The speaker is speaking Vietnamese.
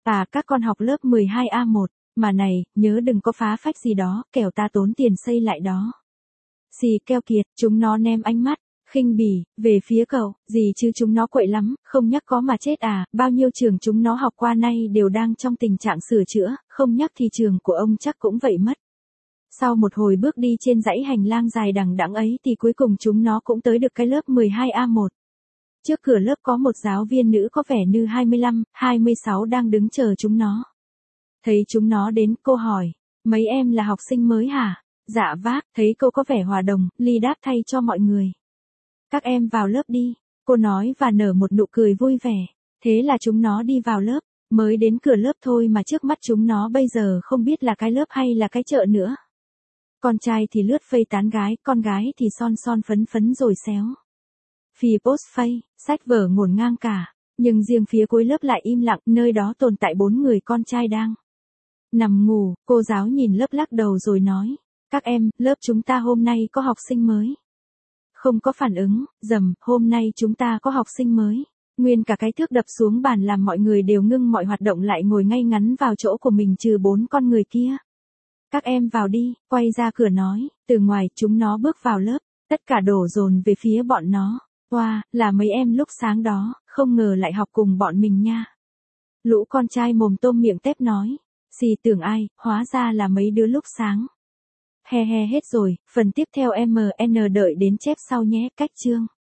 À các con học lớp 12A1, mà này, nhớ đừng có phá phách gì đó, kẻo ta tốn tiền xây lại đó. Xì keo kiệt, chúng nó ném ánh mắt, khinh bỉ, về phía cậu, gì chứ chúng nó quậy lắm, không nhắc có mà chết à, bao nhiêu trường chúng nó học qua nay đều đang trong tình trạng sửa chữa, không nhắc thì trường của ông chắc cũng vậy mất. Sau một hồi bước đi trên dãy hành lang dài đằng đẵng ấy thì cuối cùng chúng nó cũng tới được cái lớp 12A1. Trước cửa lớp có một giáo viên nữ có vẻ như 25, 26 đang đứng chờ chúng nó. Thấy chúng nó đến, cô hỏi, mấy em là học sinh mới hả? Dạ vác, thấy cô có vẻ hòa đồng, ly đáp thay cho mọi người. Các em vào lớp đi, cô nói và nở một nụ cười vui vẻ. Thế là chúng nó đi vào lớp, mới đến cửa lớp thôi mà trước mắt chúng nó bây giờ không biết là cái lớp hay là cái chợ nữa. Con trai thì lướt phây tán gái, con gái thì son son phấn phấn rồi xéo. Phì post phây, sách vở ngổn ngang cả, nhưng riêng phía cuối lớp lại im lặng, nơi đó tồn tại 4 người con trai đang nằm ngủ. Cô giáo nhìn lớp lắc đầu rồi nói, các em, lớp chúng ta hôm nay có học sinh mới. Không có phản ứng, rầm, hôm nay chúng ta có học sinh mới. Nguyên cả cái thước đập xuống bàn làm mọi người đều ngưng mọi hoạt động lại ngồi ngay ngắn vào chỗ của mình trừ 4 con người kia. Các em vào đi, quay ra cửa nói, từ ngoài chúng nó bước vào lớp, tất cả đổ dồn về phía bọn nó. Wow, là mấy em lúc sáng đó, không ngờ lại học cùng bọn mình nha. Lũ con trai mồm tôm miệng tép nói, xì tưởng ai, hóa ra là mấy đứa lúc sáng. He he hết rồi, phần tiếp theo MN đợi đến chép sau nhé, cách chương.